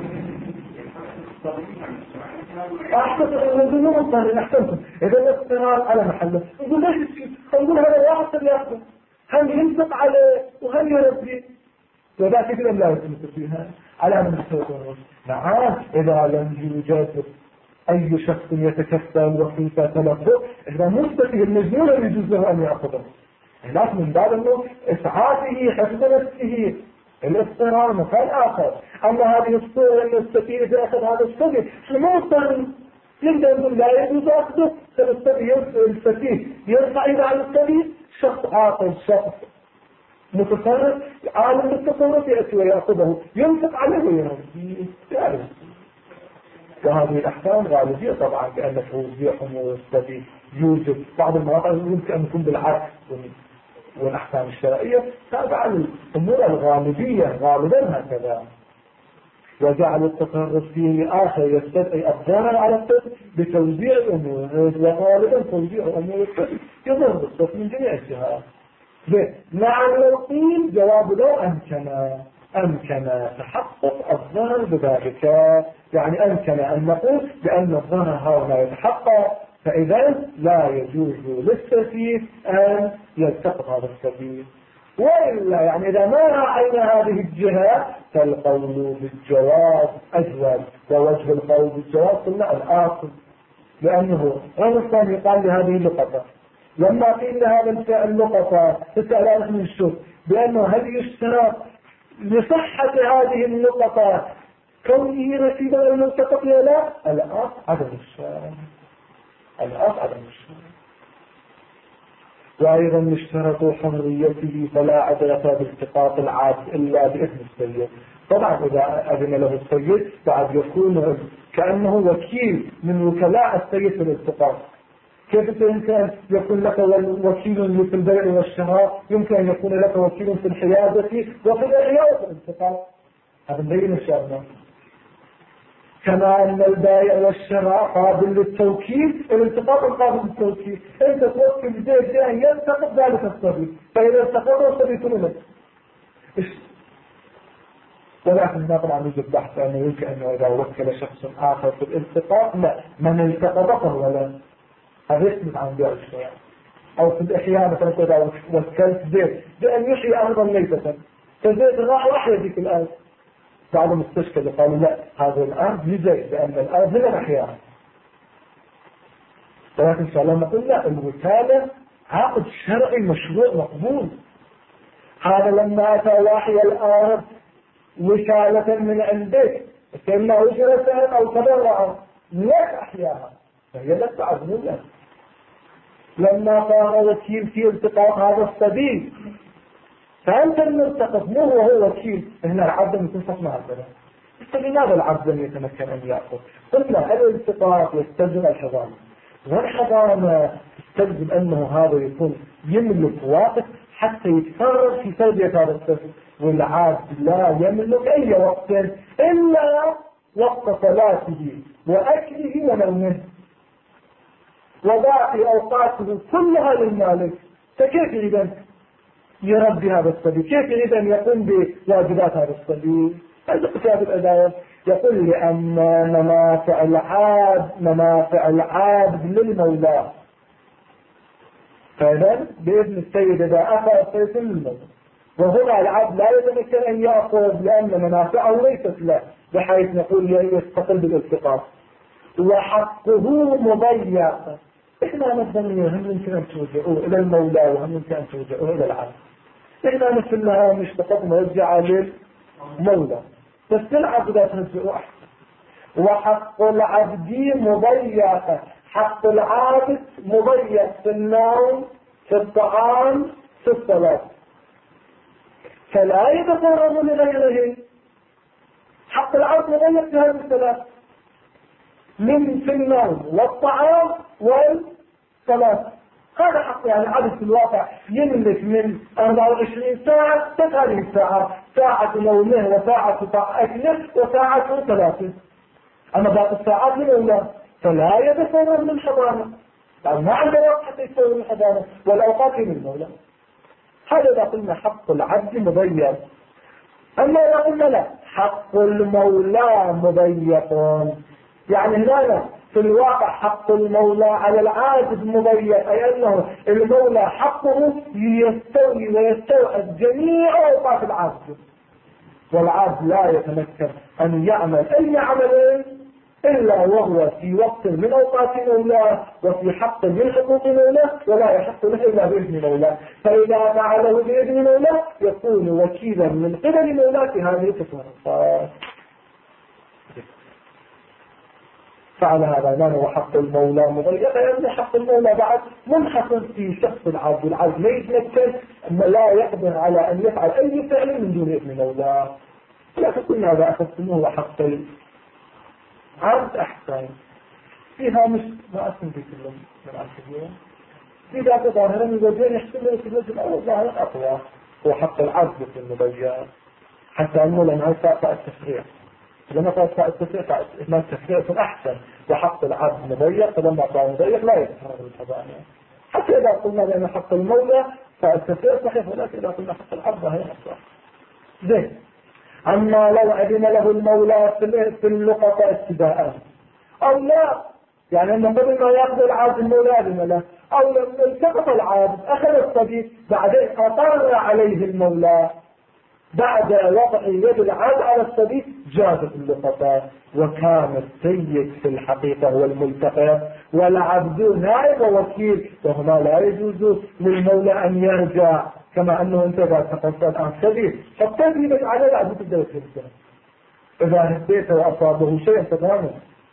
Speaker 1: أحسن النزول مصاري أحسنتم. إذا الاقترار على محله نقول ليش نقول هذا واحد اللي يأخذ هل ينفق عليه وهل يربي وذاك كده لا يمكن فيها على من السلطان. نعم إذا لم يوجد أي شخص يتكفل وكيف تلفه إذا مستفيه المجنون يجوز له أن يأخذه، لكن من بعد أنه إسعافه حفظ نفسه الاضطرار مكان آخر. أما هذه الصورة أن السفيه إذا أخذ هذا السفيه مضطر يقدر يقول لا يجوز أخذه. السفيه يرفع إذا على السفيه شخص عاقل شخص متصرف عالم بالتصرف يأتي ويأخذه ينفق عليه ويربيه. وهذه الأحكام غالبية طبعا لأن توزيع أمور السفيه يوجد بعض المواقع يمكن أن يكون بالعكس والأحكام الشرعية تابعة الأمور الغالبية غالبا هكذا. وجعل التصرف فيه آخر يستدعي الضرر على الطفل بتوزيع الأمور، وغالبا توزيع أمور الطفل يضر بالطفل من جميع الجهات. نعم لو قيل جواب لو أمكن تحقق الضرر بذلك، يعني أمكن أن نقول بأن الضرر هنا يتحقق فإذا لا يجوز للسفيه أن يلتقط هذا السفيه. وإلا يعني إذا ما رأينا هذه الجهة فالقول بالجواز أجوز. ووجه القول بالجواز قلنا الآخر لأنه الثاني قال لهذه اللقطة لما قيل لهذا اللقطة تسأل عنه من الشوف بأنه هل يشترط لصحة هذه اللقطة كونه رسيبا الملتقط يا لا؟ الآخر عدم الشرط. وأيضا اشترطوا حريته فلا عدلة بالتقاط العبد إلا بإذن السيد. طبعا إذا أذن له السيد بعد يكون كأنه وكيل من وكلاء السيد في الالتقاط. كيف يمكن يكون لك وكيل في البيع والشراء؟ يمكن أن يكون لك وكيل في الحيادة وفي الإحياء وفي الالتقاط. هذا بين إن شاء الله. كما أن البائع والشراء قابل للتوكيل الالتقاط قابل للتوكيل. أنت توكل زيد أن يلتقط ذلك الصبي فإذا التقطه الصبي كله لك. ولكن طبعا يوجد بحث أنه يمكن أنه إذا وكل شخص آخر في الالتقاط لا من التقطه ولا هذا يثبت عن بيع الشراء. أو في الإحياء مثلا إذا وكلت زيد بأن يحيي أرضا ميتة فزيد راح يديك الآن بعض المستشفى قالوا لا هذا الأرض لزيد لأن الأرض هي الأحياء. ولكن إن شاء الله نقول لا الوكالة عقد شرعي مشروع مقبول. هذا لما أتى واحد الأرض وكالة من عندك كما أجرة أو تبرع لك أحياها فهي لك تعظم لك. لما قام وكيل في التقاط هذا السبيل فأنت الملتقط مو هو وكيل هنا العبد يتنفق مع هذا. فلماذا العبد لم يتمكن أن يأخذ؟ قلنا الالتقاط يستلزم الحضانة والحضانة تستلزم أنه هذا يكون يملك واقف حتى يتصرف في تربية هذا الطفل. والعبد لا يملك أي وقت إلا وقت صلاته وأكله ونومه وباقي أوقاته كلها للمالك. فكيف إذا يربي هذا الصبي؟ كيف إذا يقوم بواجبات هذا الصبي؟ هذا كتاب الأداية يقول لأن منافع العابد للمولى، فإذا بإذن السيد إذا أخذ السيد للمولى، وهنا العبد لا يتمكن أن يأخذ لأن منافعه ليست له بحيث نقول يستقل بالالتقاط. وحقه مضيع. إحنا الضمير هم يمكن أن ترجعوه إلى المولى وهم يمكن أن ترجعوه إلى العبد. إحنا مثلنا مش فقط نرجع للمولى بس العبد لا ترجعوه أحسن. وحق العبد مضيع. حق العابد مضيع في النوم، في الطعام، في الصلاة، فلا يتقرب لغيره. حق العبد مضيع في هذه الثلاث، من في النوم والطعام والصلاة. هذا حق يعني العبد في الواقع يملك من 24 ساعة بس هذه الساعة، ساعة نومه وساعة أكله وساعة صلاته. أما باقي الساعات للأولى فلا يتقرب للحضانة، يعني ما عنده وقت حتى يسوي الحضانة والأوقات للمولى. هذا إذا قلنا حق العبد مضيق. أما إذا قلنا لا، حق المولى مضيق، يعني هنا في الواقع حق المولى على العابد مضيق، أي أنه المولى حقه يستوي ويستوعب جميع أوقات العابد، والعابد لا يتمكن أن يعمل أي عمل إلا وهو في وقت من أوقات مولاه وفي حق من حقوق مولاه، ولا يحق له إلا بإذن مولاه. فإذا فعله بإذن مولاه يكون وكيلا من قبل مولاه في هذه التصرفات. فعلى هذا ما هو حق المولى مضيق، لأن حق المولى بعد منحصر في شخص العبد. العبد لا يتمكن، لا يقدر على أن يفعل أي فعل من دون إذن مولاه. لكن كل هذا أخذتموه حق عبد أحسن فيها مش ما أسم في كلهم من الحجية. إذا تظاهرا الوجهين يحتمل في الوجه الأول ظاهر أقوى هو حق العبد في المضيع، حتى أنه لأنه فاء التفريع، لما فاء التفريع فإثمان التفريع يكون أحسن. وحق العبد مضيع فلما فاء مضيع لا يتحرر الحضانة. حتى إذا قلنا لأن حق المولى فاء التفريع صحيح، ولكن إذا قلنا حق العبد هي أصح. زين. أما لو أذن له المولى في اللقطة ابتداء أو لا، يعني أنه قبل ما يأخذ العابد المولى أذن له، أو لما التقط العابد أخذ الصبي بعدين أطر عليه المولى بعد وضع يد العابد على الصبي جازت اللقطة، وكان السيد في الحقيقة هو الملتقط والعبد نائب ووكيل، وهنا لا يجوز للمولى أن يرجع كما أنه انتبه تقصد الآن سبيل فالتدريبك على العبد تبدأ تبدأ إذا هديت وأصابه شيء تماما.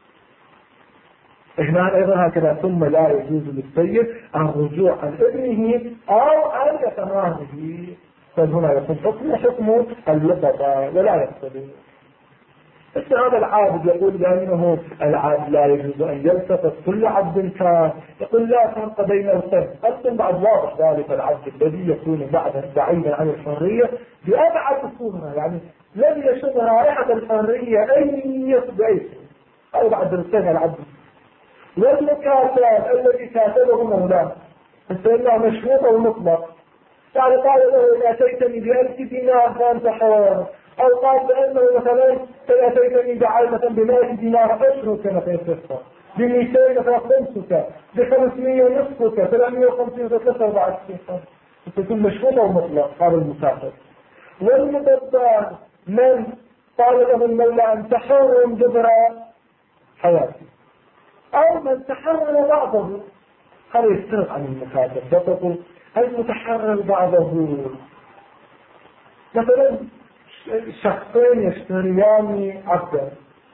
Speaker 1: هنا أيضا هكذا. ثم لا يجوز للسيد الرجوع عن ابنه أو عن يتمامه، فهنا يكون حكمه اللقطة ولا يقتضي. بس هذا العابد يقول بأنه العابد لا يجوز أن يلتقط كل عبد كان، يقول لا فرق بين القسم. القسم بعد واضح ذلك العبد الذي يكون بعيدا عن الحرية بأبعد الصورة، يعني لم يشم رائحة الحرية أي بأي أو بعد القسم العبد. والمكاتب الذي كاتبه مولاه فإنه مشروط أو مطلق، يعني قال له إن أتيتني ب1000 دينار فأنت حر، أو قال بأنه مثلا أتيتني بعلمة ب100 دينار أشرك مثلا تسفر، ب200 مثلا خمسك، ب500 نصفك، 350 تسفر بعد تسفر، تكون مشروط أو مطلق. هذا المكاتب. والمدبر من قال له المولى أن تحرر دبر حياتي، أو من تحرر بعضه. هذا يستغرق عن المكاتب. دققوا المتحرر بعضه، مثلا شخصين يشتريان عبدا،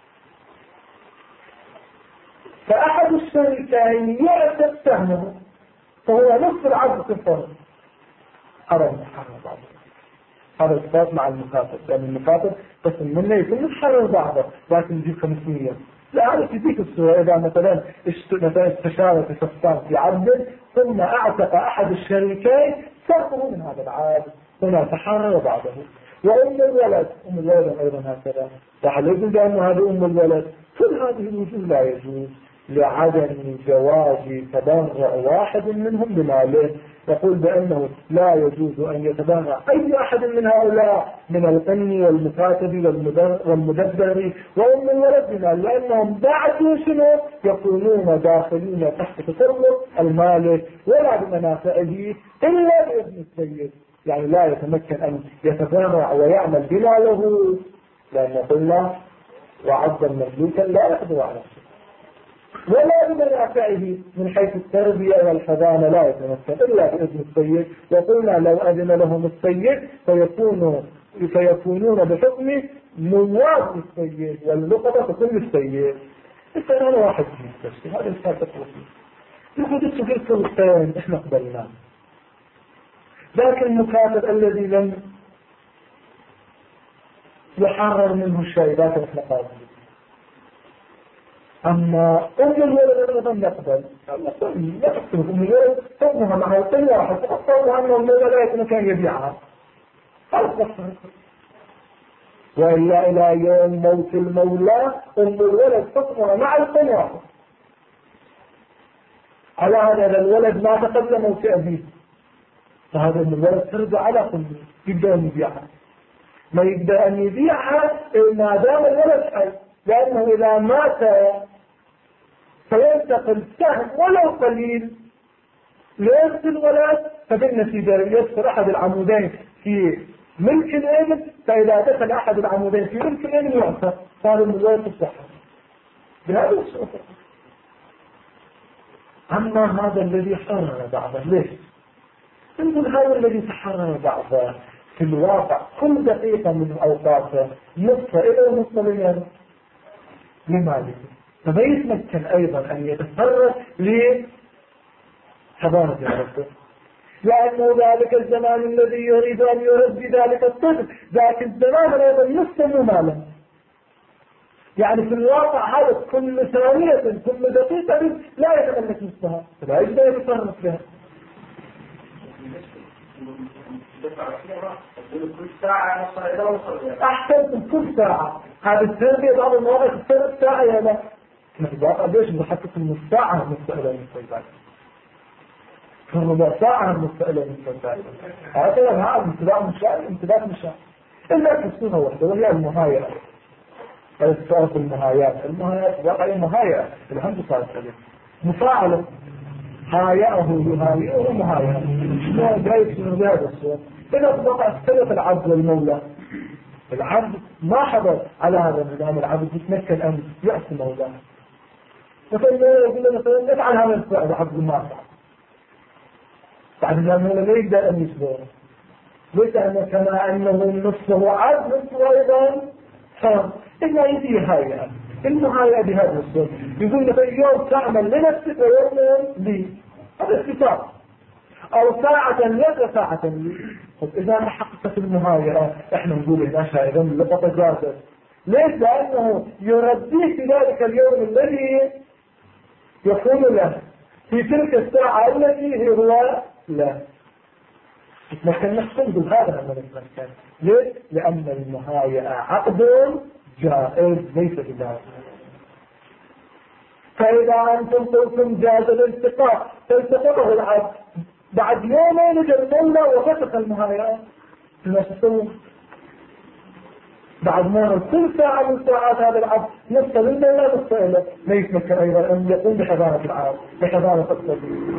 Speaker 1: فأحد الشريكين يعتق سهمه فهو نصف العبد في الفرد. هذا المتحرر بعضه. هذا الصفات مع المكاتب، لأن المكاتب بس منه يكون متحرر بعضه لكن يجيب 500. لا، هذا في ذيك الصورة إذا مثلا استشارة شخصان في عبد ثم أعتق أحد الشريكين فرقه من هذا العبد هنا تحرر بعضه. وأم الولد أيضا هكذا فهل يجوز بأن هذه أم الولد؟ كل هذه الوجوه لا يجوز لعدم جواز تبرع واحد منهم بماله. يقول بأنه لا يجوز أن يتبرع أي أحد من هؤلاء من القني والمكاتب والمدبر وأم الولد بمال، لأنهم بعد شنو يكونون داخلين تحت تصرف المالك ولا بمنافعه إلا بإذن السيد. يعني لا يتمكن أن يتبرع ويعمل بماله، لأن قلنا وعبدا مملوكا لا يقدر على نفسه، ولا بمنافعه من حيث التربية والحضانة لا يتمكن إلا بإذن السيد. وقلنا لو أذن لهم السيد فيكونون بحكم نواب السيد واللقطة كل السيد. إذا أنا واحد من التفسير هذا الفاتح الوصيل يقول السفير سلطان إحنا قبلنا، لكن المكاتب الذي لم يحرر منه الشيء لكن إحنا قابلين. أما أم الولد أيضا نقبل، لا تقتلوا أم الولد حكمها معها كل واحد تقصرها أنه الولد لا يتمكن يبيعها وإلا إلى يوم موت المولى أم الولد حكمها مع الكل واحد. على هذا الولد مات قبل موت أبيه، فهذا الولد ترجع على كل يبدأ أن يبيعها، ما يبدأ أن يبيعها ما دام الولد حي، لأنه إذا مات فينتقل سهم ولو قليل ليرث الولد، فبالنتيجة يدخل أحد العمودين في ملك الابن، فإذا دخل أحد العمودين في ملك الابن يعطى، صار الولد الصحة بهذا الصورة. أما هذا الذي حرر بعضه ليش؟ نقول هذا الذي تحرر بعضه في الواقع كل دقيقة من أوقاته نصف إلى نصف لمالك، فما يتمكن أيضا أن يتصرف لحضانة ربه، لأنه ذلك الزمان الذي يريد أن يرد ذلك الطفل ذاك الزمان أيضا نصف مالا. يعني في الواقع هذا كل ثانية كل دقيقة لا يتملك نصفها، فلا يجب أن يتصرف بها.
Speaker 2: كل ساعة
Speaker 1: أحسن كل ساعة، هذا التربية بعض المواقع تصرف ساعة يا لا نحن ليش نحقق من الساعة المستقلة من السيدات في الربع ساعة المستقلة من السيدات. هذا هذا امتداد مشاء إلا كسونة واحدة وهي المهايئة. السؤال في المهايات واقع مهايئة الحمد لله مفاعلة هايئه يهايئه مهايئة شنو جايز من هذا الصوت. إذا وقع اختلف العبد والمولى، العبد ما حضر على هذا النظام، العبد يتمكن أن يعصي مولاه، مثلا يقول له مثلا افعل هذا الفعل عبد ما فعل، بعد المولى لا يقدر أن يصبر، ليس أنه كما أنه نصفه عبد نصفه أيضا حر، إلا يدي هايئة المهايئة بهذا الصوت. يقول مثلا يوم تعمل لنفسك ويوم لي، هذا استفاق، أو ساعة لك ساعة لي. إذا ما حققت المهايئة إحنا نقول إنها إذا لقطة جازت، ليش؟ لأنه يرديه في ذلك اليوم الذي يكون له في تلك الساعة التي هو له. لكن نحن نقول هذا من المكان، ليش؟ لأن المهايئة عقد جائز ليس بجائز. فإذا أنتم قلتم جاز الالتقاء فالتقطه العبد بعد يومين جلسنا وفتق المهايئة فيما تسوون بعد ما كل ساعة من ساعات هذا العبد نفسه لله لا نفسه ما يتمكن أيضا أن يقوم بحضانة العبد بحضانة الصديق.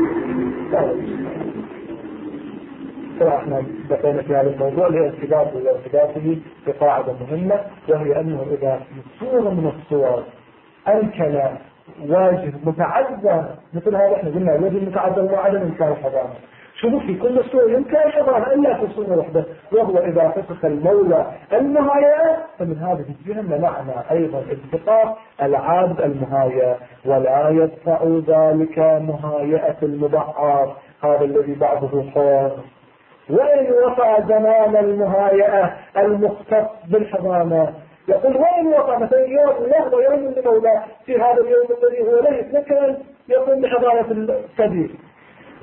Speaker 1: احنا بقينا في هذا الموضوع لارتباطه بقاعدة مهمة، وهي أنه إذا صورة من الصور أمكن واجب متعذر مثل هذا احنا قلنا الواجب متعذر وعدم إمكان الحضانة. شوفوا في كل صورة يمكن الحضانة إلا في صورة واحدة، وهو إذا فسخ المولى المهايئة، فمن هذه الجهة منعنا أيضا اتفاق العابد المهايئة، ولا يدفع ذلك مهايئة المضعف هذا الذي بعضه حر. وإن وقع زمان المهايئة المختص بالحضانة، يقول وإن وقع مثلا يوم له ويوم لمولاه، في هذا اليوم الذي هو لا يتمكن يقوم بحضانة السبيل،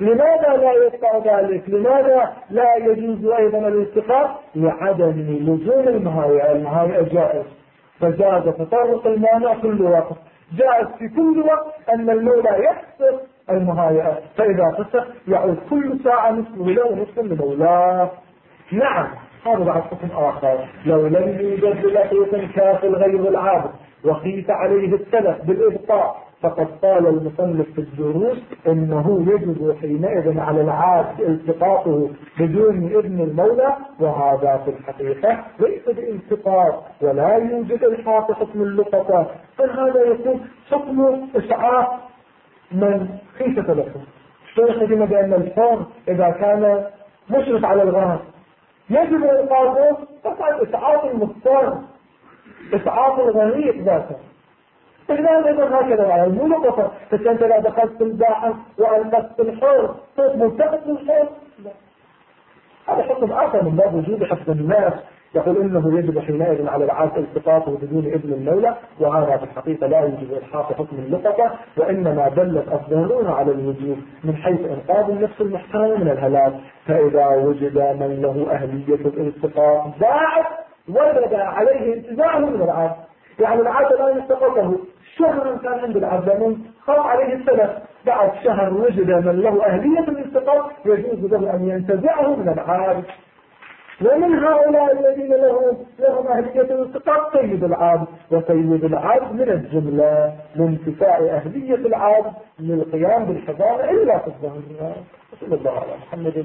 Speaker 1: لماذا لا يقطع ذلك؟ لماذا لا يجوز أيضا الالتقاء؟ لعدم لزوم المهايئة. المهايئة جائز، فجاز تطرق المانع كل وقت، جائز في كل وقت أن المولى يفسخ المهايئة، فإذا فسخ يعود كل ساعة نصف له ونصف لمولاه. نعم، هذا بعد حكم آخر. لو لم يوجد لقيط كاف غير العابد وخيف عليه التلف بالإبطاء، فقد قال المصنف في الدروس إنه يجب حينئذ على العابد التقاطه بدون إذن المولى، وهذا في الحقيقة ليس بالتقاط ولا يوجد الحاق حكم اللقطة، فهذا يكون حكم إسعاف من خيفة له. الشيخ يقول بأن الحر إذا كان مشرف على الغرام يجب إلقاطه فقط إسعاف المضطر، إسعاف الغريق ذاته. إذن أيضا هكذا على الملقطة، فأنت لا دخلت في الباحث وألقت الحر صوت ملتقط الحر، هذا حكم آخر من باب وجود حفظ الناس. يقول إنه يجب حينئذ على العابد التقاطه بدون إذن المولى، وهذا في الحقيقة لا يوجب إلحاق حكم اللقطة، وإنما دلت الظاهرون على الوجوب من حيث إنقاذ النفس المحترمة من الهلاك. فإذا وجد من له أهلية الالتقاط بعد وجد عليه انتزاعه من العابد، يعني العابد الآن التقطه شهرا كان عند العابد خاف عليه السلف، بعد شهر وجد من له أهلية الالتقاط يجوز له أن ينتزعه من العابد. ومن هؤلاء الذين لهم أهلية الالتقاط سيد العابد، وسيد العابد من الجملة لانتفاع أهلية العابد للقيام بالحضانة إلا في الظهر. صلى الله على محمد.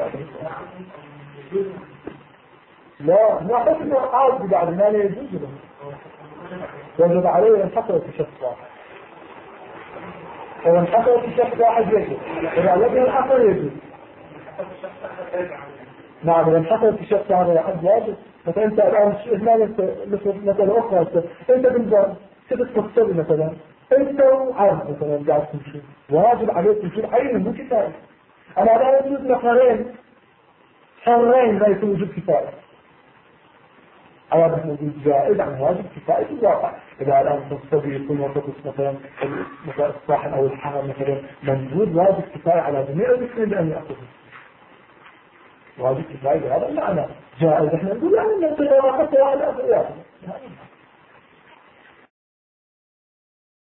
Speaker 1: لا حكم العابد بعد ما لا يجوز له، وجب عليه أن حصل في شخص واحد، وإن حصل في شخص واحد يجب، إذا لم يحصل يجب. نعم، إذا حصل في شخص واحد واجب. فأنت الآن مثلا أخرى، أنت بالباب كتبت مكتب مثلا، أنت وعرض مثلا قاعد تمشي، واجب عليك تمشي عين مو كفاية. أنا لا يجوز نفرين حرين لا يكون وجود كفاية، عوامل وجود جائز عن واجب كفاية في الواقع. إذا الآن تصطبي يكون وقت مثلا الصاحب أو الحرم مثلا موجود، واجب كفاية على جميع المسلمين بأن يأخذه، واجب كفاية هذا المعنى. جائز احنا نقول يعني ان القراءة حتى على الأخيار